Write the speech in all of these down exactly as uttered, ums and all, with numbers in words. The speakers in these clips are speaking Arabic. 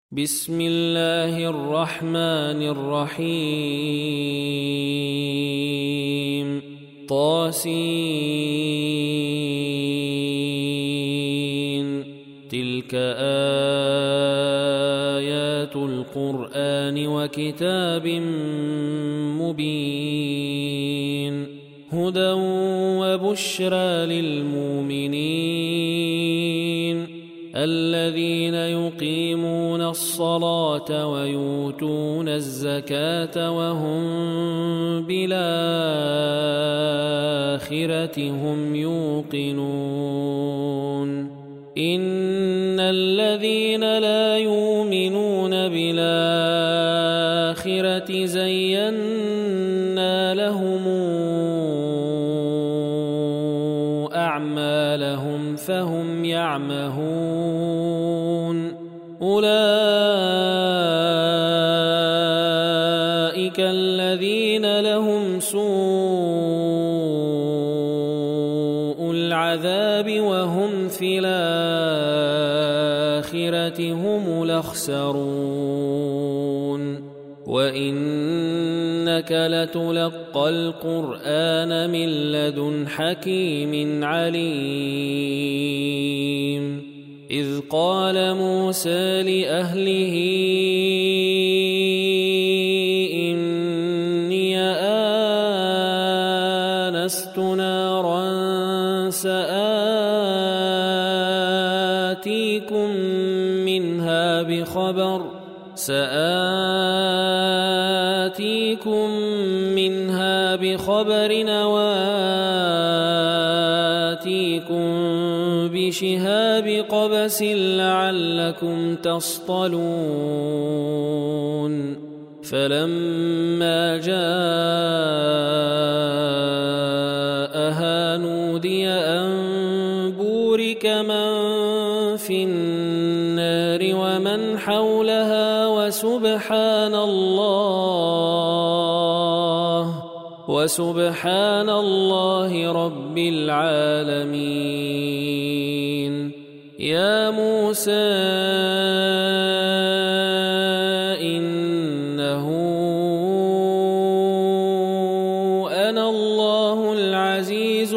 بسم الله الرحمن الرحيم طاسين تلك آيات القرآن وكتاب مبين هدى وبشرى للمؤمنين الذين يقيمون الصلاة ويؤتون الزكاة وهم بالآخرة هم يوقنون إن الذين لا يؤمنون بالآخرة زينا لهم أعمالهم فهم يعمهون أولئك الذين لهم سوء العذاب وهم في الآخرة هم الأخسرون وإنك لتلقى القرآن من لدن حكيم عليم إذ قال موسى لأهله إني آنست نارا سآتيكم منها بخبر سآتيكم منها بخبر وآتيكم بشهاب قبس لعلكم تصطلون فلما جاءها نودي أن بورك من في النار ومن حولها وسبحان الله وسبحان الله رب العالمين يا موسى إنه أنا الله العزيز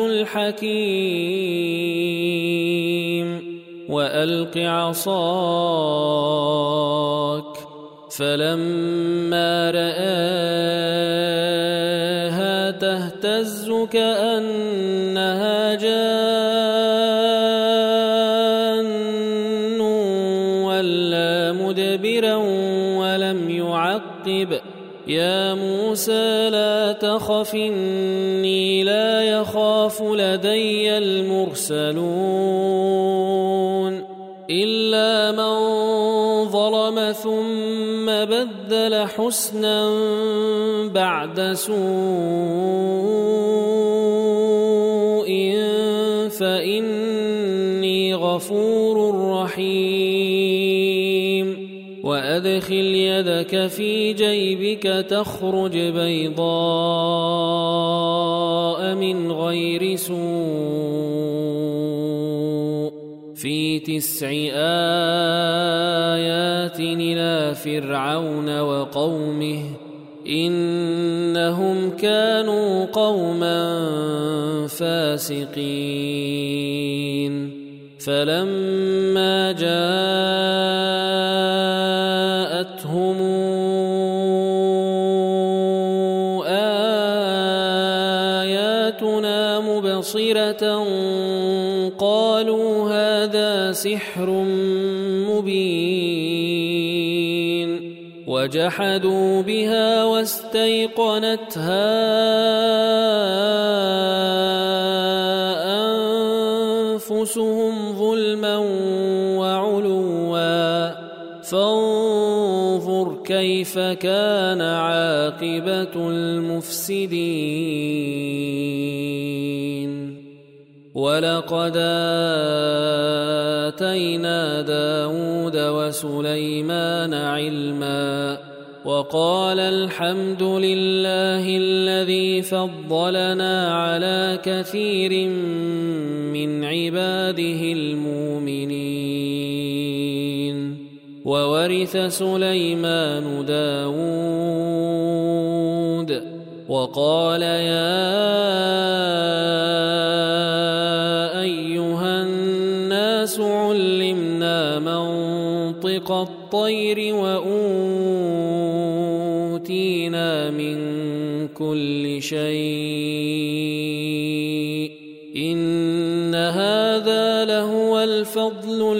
الحكيم وألق عصاك فلما رآها تهتز كأنها جان ولا مدبرا ولم يعقب يا موسى لا تخف إني لا يخاف لدي المرسلون إلا من ظلم ثم بدل حسنا بعد سوء فإني غفور رحيم وأدخل يدك في جيبك تخرج بيضاء من غير سوء في تسع آيات إلى فرعون وقومه إنهم كانوا قوما فاسقين فلما جاءتهم آياتنا مبصرة قالوا هذا سحر مبين وجحدوا بها واستيقنتها أنفسهم ظلما وعلوا فانظر كيف كان عاقبة المفسدين ولقد آتينا داود وسليمان علما وقال الحمد لله الذي فضلنا على كثير من عباده المؤمنين وورث سليمان داود. وقال يا أيها الناس علمنا منطق الطير وأوتينا من كل شيء إن هذا لهو الفضل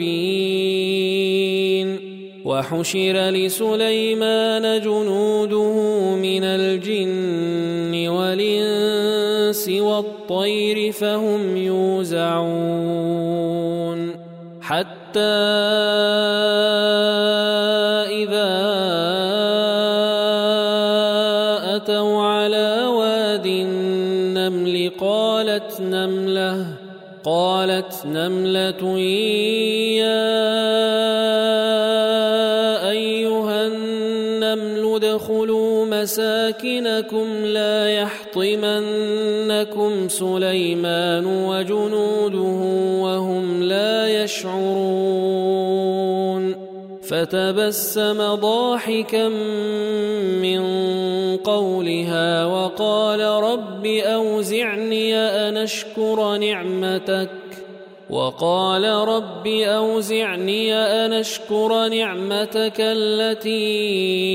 المبين. وحشر لسليمان جنوده من الجن والإنس والطير فهم يوزعون حتى إذا أتوا على واد النمل قالت نملة قالت نملة يا أيها النمل ادخلوا مساكنكم لا يحطمنكم سليمان وجنوده وهم لا يشعرون. فتبسم ضاحكا من قولها وقال رب أوزعني أن أشكر نعمتك وقال رب أوزعني أن أشكر نعمتك التي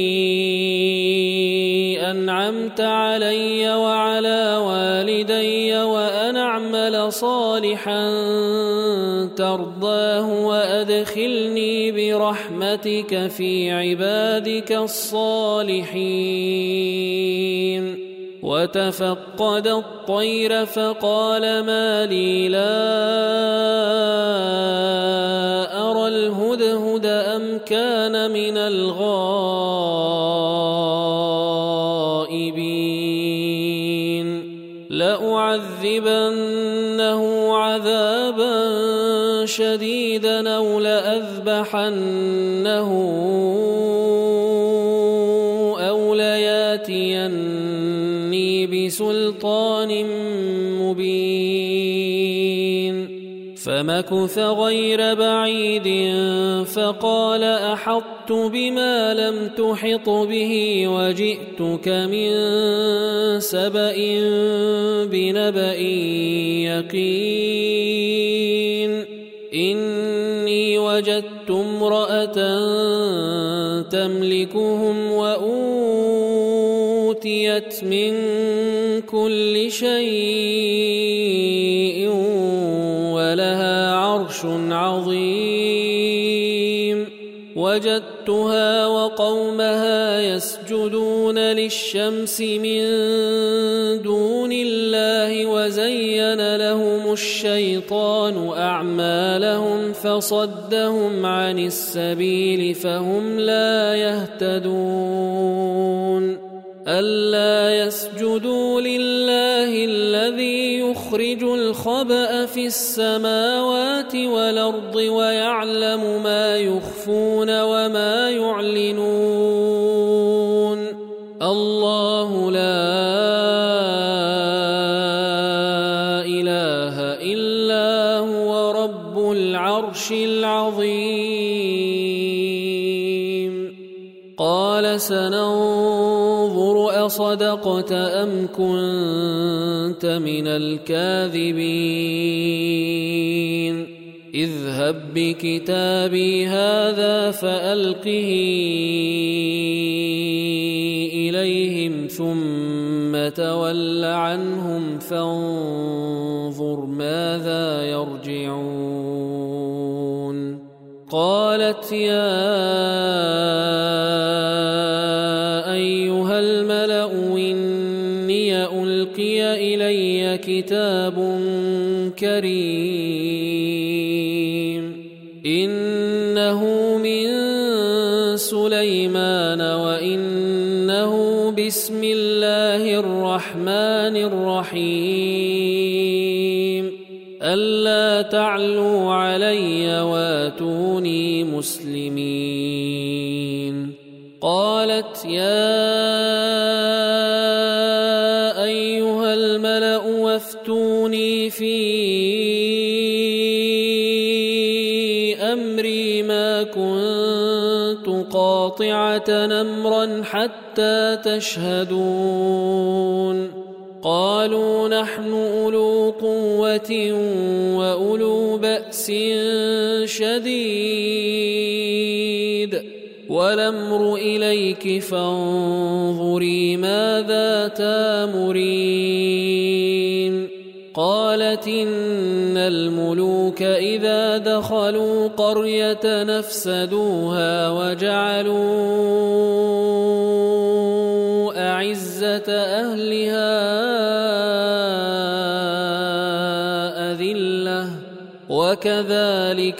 أنعمت علي وعلى والدي وأن أعمل صالحا ترضاه وأدخلني برحمتك في عبادك الصالحين. وتفقد الطير فقال ما لي لا أرى الهدهد أم كان من الغائبين لأعذبنه عذابا شديدا أو لأذبحنه أو لياتيني بسلطان مبين. فمكث غير بعيد فقال أحطت بما لم تحط به وجئتك من سبأ بنبأ يقين إني وجدت امرأة تملكهم وأوتيت من كل شيء ولها عرش عظيم. وجدتها وقومها يسجدون للشمس من دون الله وزين لهم الشيطان أعمالهم فصدهم عن السبيل فهم لا يهتدون. ألا يسجدوا لله الذي يخرج الخبأ في السماوات والأرض ويعلم ما يخفون وما يعلنون. الله لا إله إلا هو رب العرش العظيم. قال سننظر أصدقت أم كنت من الكاذبين اذهب بكتابي هذا فألقه إليهم ثم تول عنهم فانظر ماذا يرجعون. قالت يا أيها الملأ إني ألقي إلي كتاب كريم إنه من سليمان وإنه بسم الله الرحمن الرحيم ألا تعلوا علي واتوني مسلمين. قالت يا أيها الملأ وافتوني في أمري ما كنت تقاطع تنمرا حتى تشهدون قالوا نحن أولو قوة وأولو بأس شديد والأمر إليك فانظري ماذا تامرين قالت إن الملوك إذا دخلوا قرية نفسدوها وجعلوا أعزة أهلها أذلة وكذلك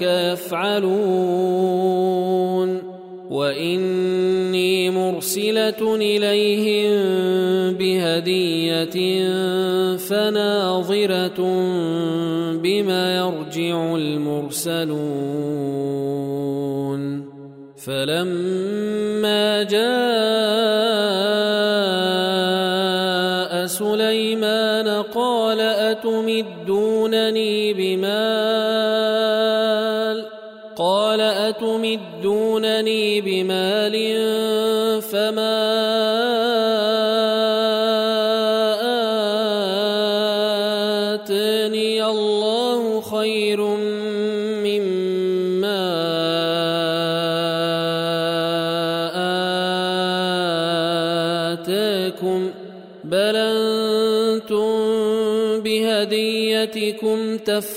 يفعلون وإني مرسلة إليهم بهدية فناظرة بما يرجع المرسلون فلما جاء سليمان قال أتمدونني بمال قال أتمدونني بمال فما آتاني الله خير مما آتاكم بل أنتم بهديتكم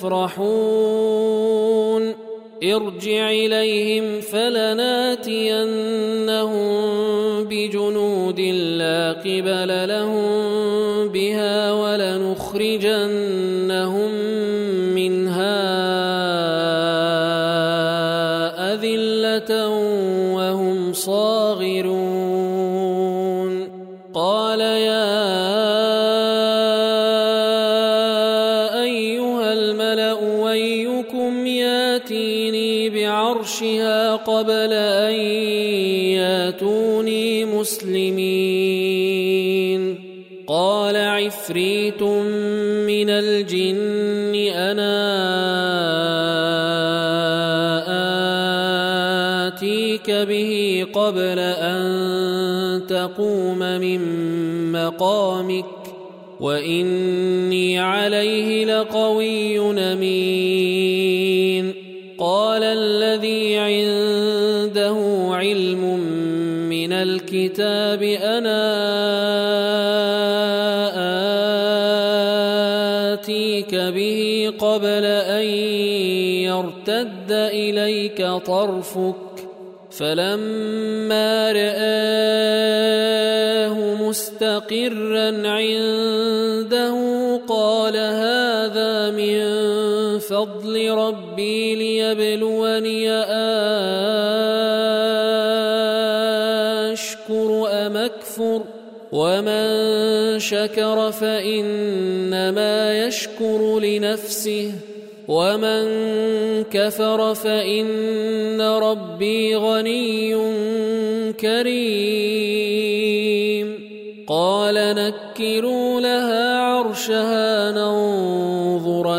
تفرحون ارجع إليهم فلناتينهم بجنود لا قبل لهم بها ولنخرجنهم منها أذلة وهم صاغرون قال يا أيها الملأ ويكم ياتيني بعرشها قبل أن ياتوني مسلمين قال عفريت من الجن أنا آتيك به قبل أن تقوم من مقامك وإني عليه لقوي أمين قال الذي عنده علم من الكتاب أنا آتيك به قبل أن يرتد إليك طرفك فلما رآه مستقرا عنده قال هذا من فضل ربي ليبلوني أشكر أم أكفر ومن شكر فإنما يشكر لنفسه ومن كفر فإن ربي غني كريم قال نكروا لها عرشها ننظر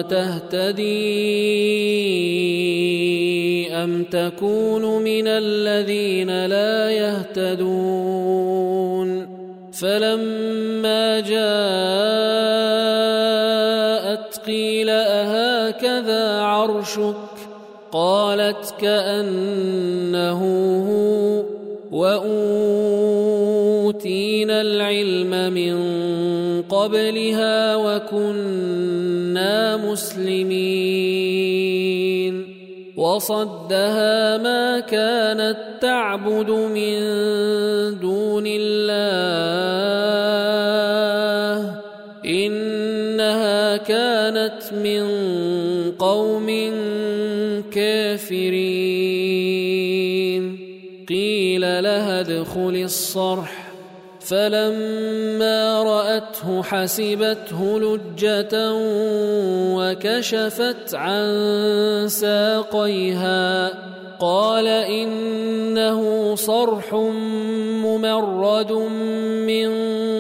تهتدي أم تكون من الذين لا يهتدون فلما جاءت قيل أهكذا عرشك قالت كأنه هو وأوتينا العلم من قبلها وكنا مسلمين وصدها ما كانت تعبد من دون الله إنها كانت من قوم كافرين قيل لها ادخل الصرح فلما رأته حسبته لجة وكشفت عن ساقيها قال إنه صرح ممرد من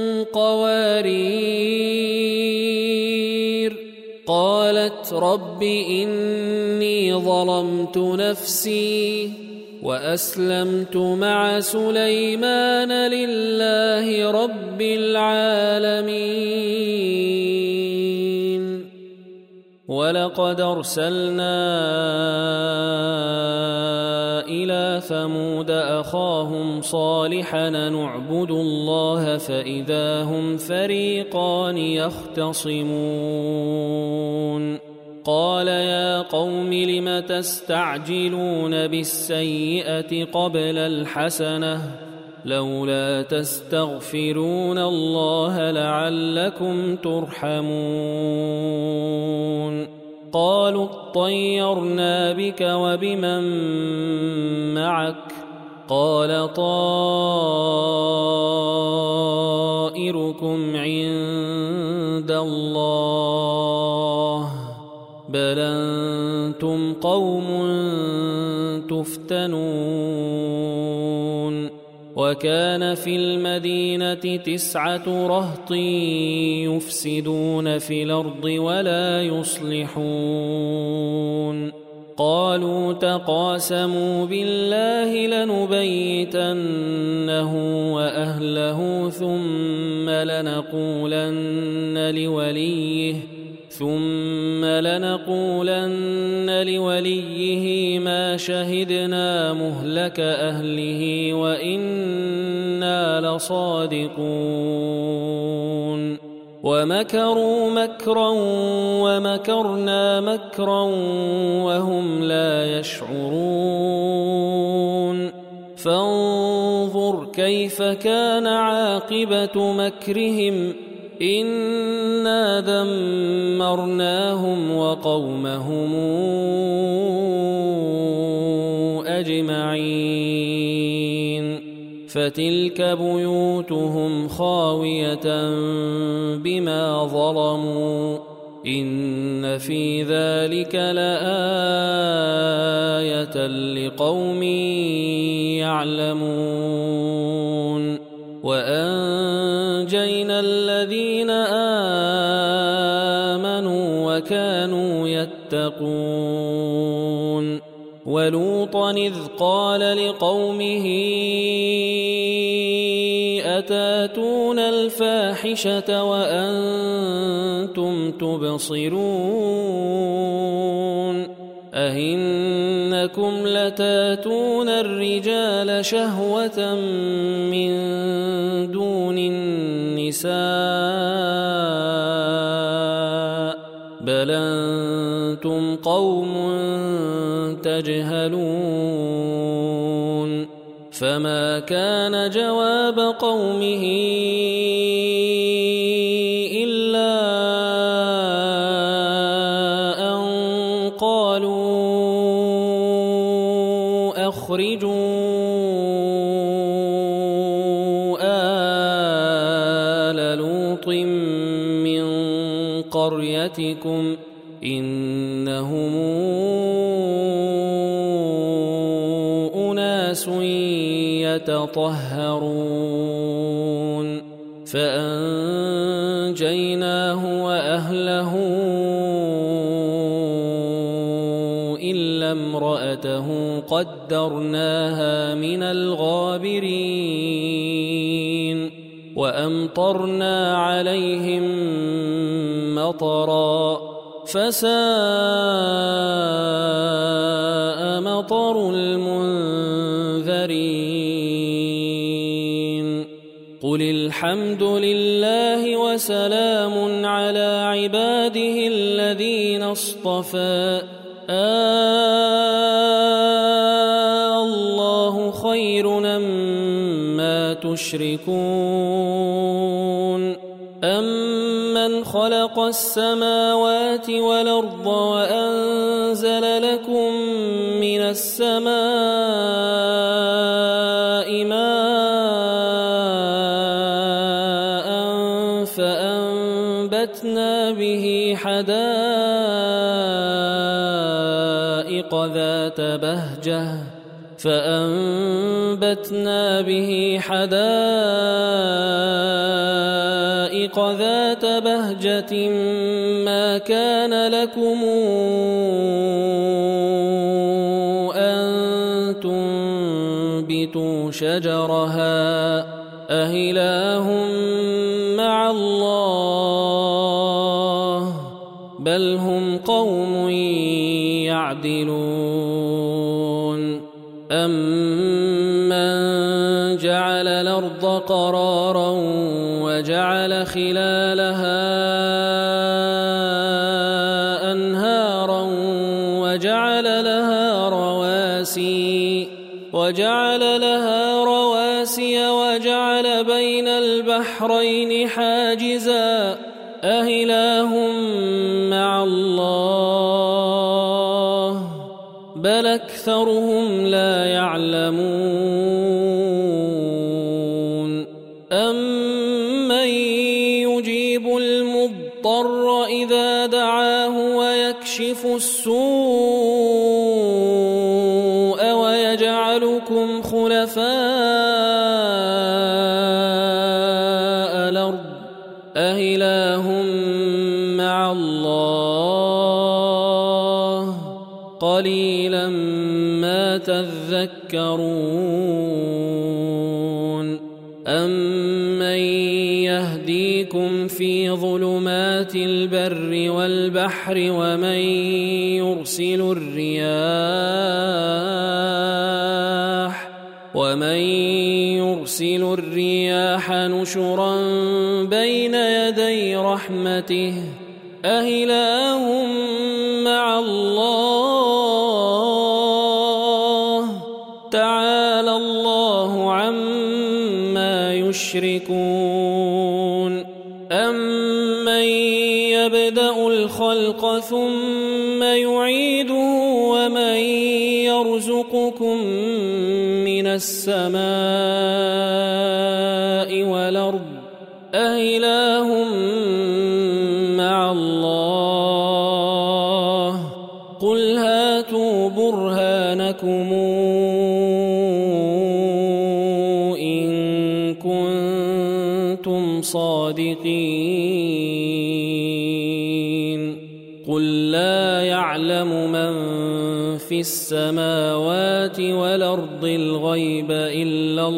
قوارير قالت رب إني ظلمت نفسي وأسلمت مع سليمان لله رب العالمين. ولقد أرسلنا إلى ثمود أخاهم صالحا نعبد الله فإذا هم فريقان يختصمون. قال يا قوم لم تستعجلون بالسيئة قبل الحسنة لولا تستغفرون الله لعلكم ترحمون. قالوا اطيرنا بك وبمن معك قال طائركم عند الله بل أنتم قوم تفتنون. وكان في المدينة تسعة رهط يفسدون في الأرض ولا يصلحون. قالوا تقاسموا بالله لنبيتنه وأهله ثم لنقولن لوليه ثم لنقولن لوليه ما شهدنا مهلك أهله وإنا لصادقون. ومكروا مكرا ومكرنا مكرا وهم لا يشعرون. فانظر كيف كان عاقبة مكرهم إنا دمرناهم وقومهم أجمعين. فتلك بيوتهم خاوية بما ظلموا إن في ذلك لآية لقوم يعلمون. وأنجينا الذين آمنوا وكانوا يتقون. ولوطا إذ قال لقومه أتاتون الفاحشة وأنتم تبصرون أئنكم لتاتون الرجال شهوة من دون النساء بل أنتم قوم تجهلون. فما كان جواب قومه إلا أن قالوا أخرجوا آل لوط من قريتكم إنهم أناس يتطهرون. فأنجيناه وأهله إلا امرأته قدرناها من الغابرين. وأمطرنا عليهم مطرا فساء مطر المنذرين. قل الحمد لله وسلام على عباده الذين اصطفى الله خير أمّا تشركون. أَمَّنْ خَلَقَ السَّمَاوَاتِ وَالْأَرْضَ وَأَنزَلَ لَكُم مِّنَ السَّمَاءِ مَاءً فَأَنبَتْنَا بِهِ حَدَائِقَ ذَاتَ بَهْجَةٍ فأنبتنا به حدائق ذات بهجة ما كان لكم أن تنبت شجرها أإله مع الله بل هم قوم يعدلون أمن جعل الأرض قرارا وجعل خلالها أنهارا وجعل لها رواسي وجعل لها رواسي وجعل بين البحرين حاجزا أإله مع الله بل أكثرهم لا يعلمون أمن يجيب المضطر إذا دعاه ويكشف السوء ويجعلكم خلفاء الأرض أإله مع الله قليلا ما تذكرون أمن يهديكم في ظلمات البر والبحر ومن يرسل الرياح ومن يرسل الرياح نشرا بين يدي رحمته أإله مع الله تعالى الله عما يشركون أمن يبدأ الخلق ثم يعيده ومن يرزقكم من السماء والأرض أإله مع الله قل هاتوا برهانكم إن كنتم صادقين قل لا يعلم من في السماوات والأرض الغيب إلا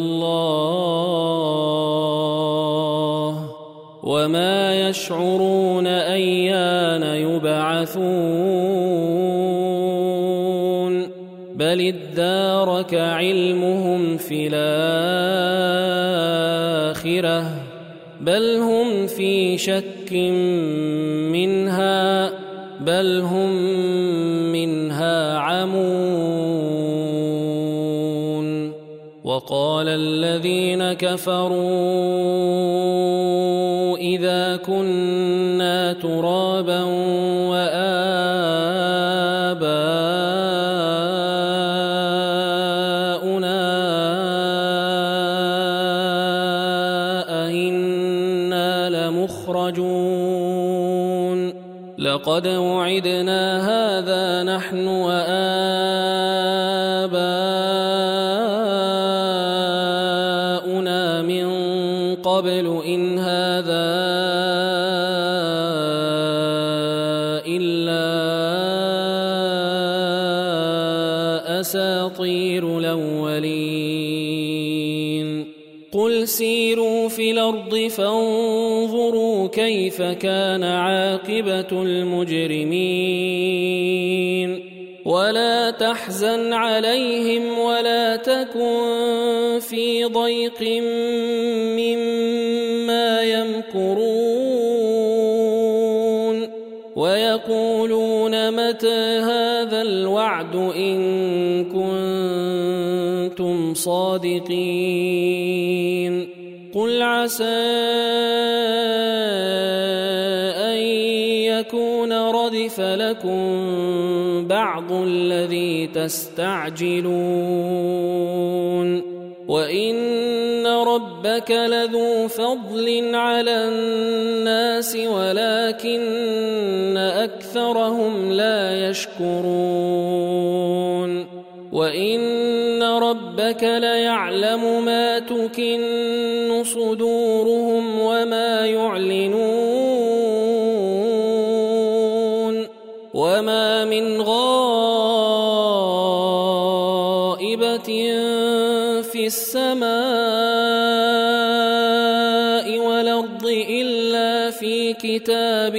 الله وما يشعرون أيان يبعثون بل ادارك علمهم في الآخرة بل هم في شك منها بل هم منها عمون وقال الذين كفروا إذا كنا ترابا وآباؤنا أئنا لمخرجون لقد وعدنا هذا نحن وآباؤنا من قبل إن هذا إلا أساطير الأولين قل سيروا في الأرض فانظروا كيف كان عاقبة المجرمين ولا تحزن عليهم ولا تكن في ضيق مما يمكرون ويقولون متى هذا الوعد إن كنتم صادقين قل عسى أن يكون ردف لكم بعض الذي تستعجلون وإن ربك لذو فضل على الناس ولكن أكثرهم لا يشكرون وإن ربك ليعلم ما تكن صدورهم وما يعلنون وما من غائبة في السماء والأرض إلا في كتاب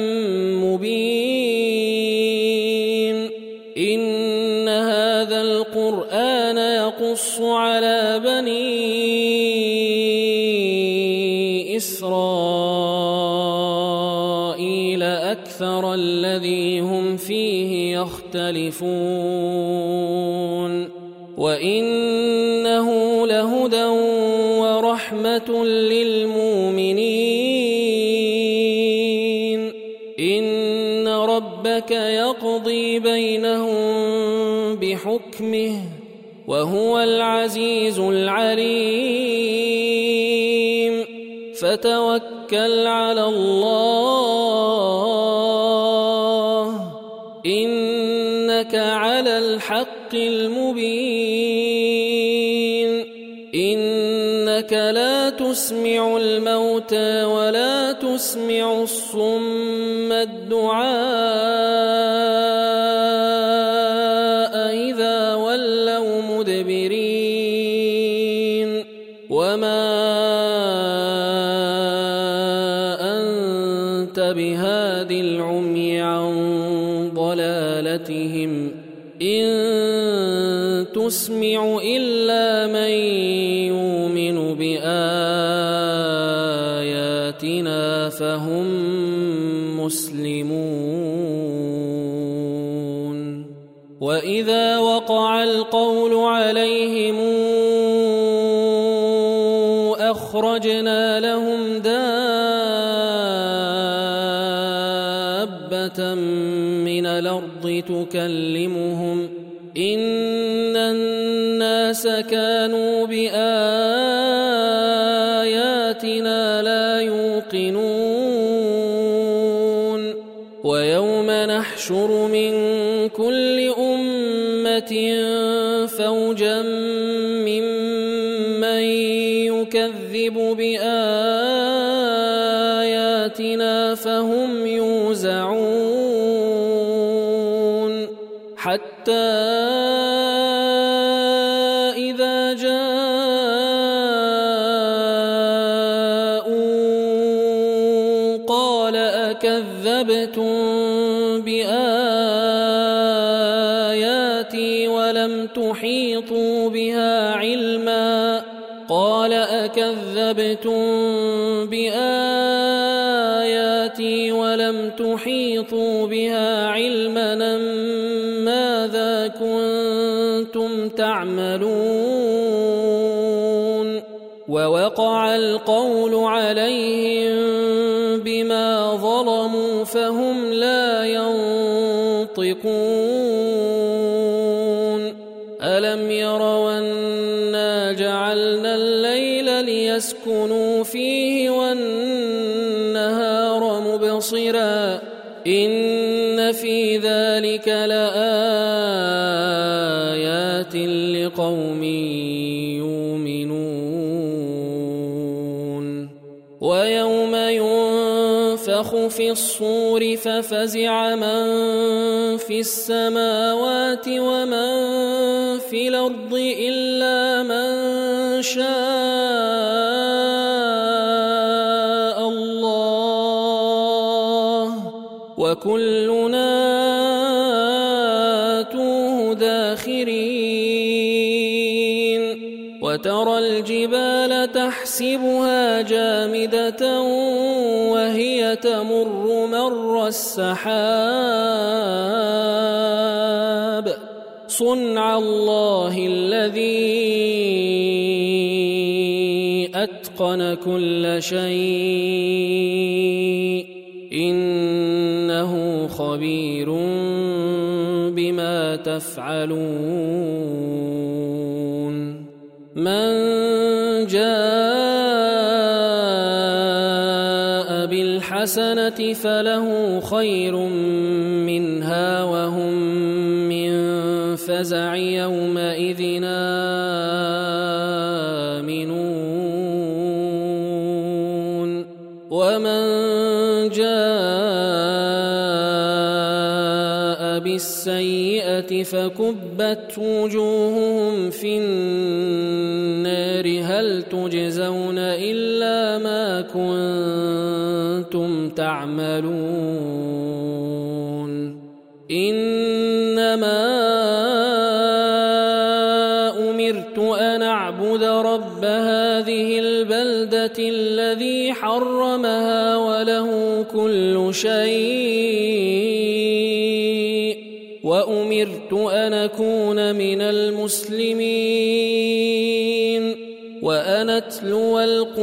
مبين إن هذا القرآن يقص على بني إسرائيل أكثر الذي هم فيه يختلفون وإنه لهدى ورحمة للمؤمنين إن ربك يقضي بينهم بحكمه وهو العزيز العليم فتوكل على الله إنك على الحق المبين إنك لا تسمع الموتى ولا تسمع الصم الدعاء إذا ولوا مدبرين وما أنت بهاد العمي عن ضلالتهم إن تسمع إلا من يؤمن بآياتنا فهم مسلمون وإذا وقع القول عليهم أخرجنا لهم دابة من الأرض تكلمهم إن الناس كانوا بآياتنا لا يوقنون ويوم نحشر من كل أمة فوجا ممن يكذب بآياتنا فهم يوزعون حتى إذا جاءوا قال أكذبتم بآياتي ولم تحيطوا بها علما قال أكذبتم بآياتي ولم تحيطوا بها علما ماذا كنتم تعملون ووقع القول عليهم بما ظلموا فهم لا ينطقون ألم يروا أنا جعلنا الليل ليسكنوا فيه والنهار مبصرا إن في ذلك لآيات لقوم يؤمنون ويوم ينفخ في الصور ففزع من في السماوات ومن في الأرض إلا من شاء الله وكلنا آتوه داخرين وترى الجبال تحسبها جامدة وهي تمر مر السحاب صنع الله الذي أتقن كل شيء إنه خبير بما تفعلون من جاء بالحسنة فله خير منها وهم من فزع يومئذ آمنون ومن جاء بالسيئة فكبت وجوههم في النار هل تجزون إلا ما كنتم تعملون إنما أمرت أن أعبد رب هذه البلدة الذي حرمها وله كل شيء وأمرت أن أكون من المسلمين وأن أتلو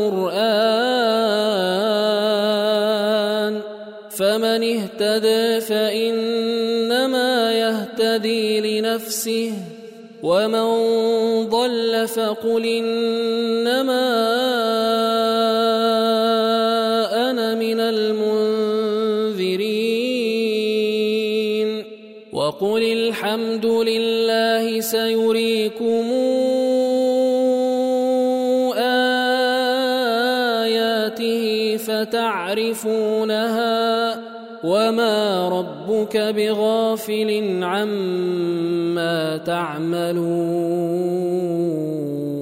القرآن فمن اهتدى فإنما يهتدي لنفسه ومن ضل فقل إنما أنا من المنذرين وقل الحمد لله سيريكم آياته فتعرفونها وما ربك بغافل عما تعملون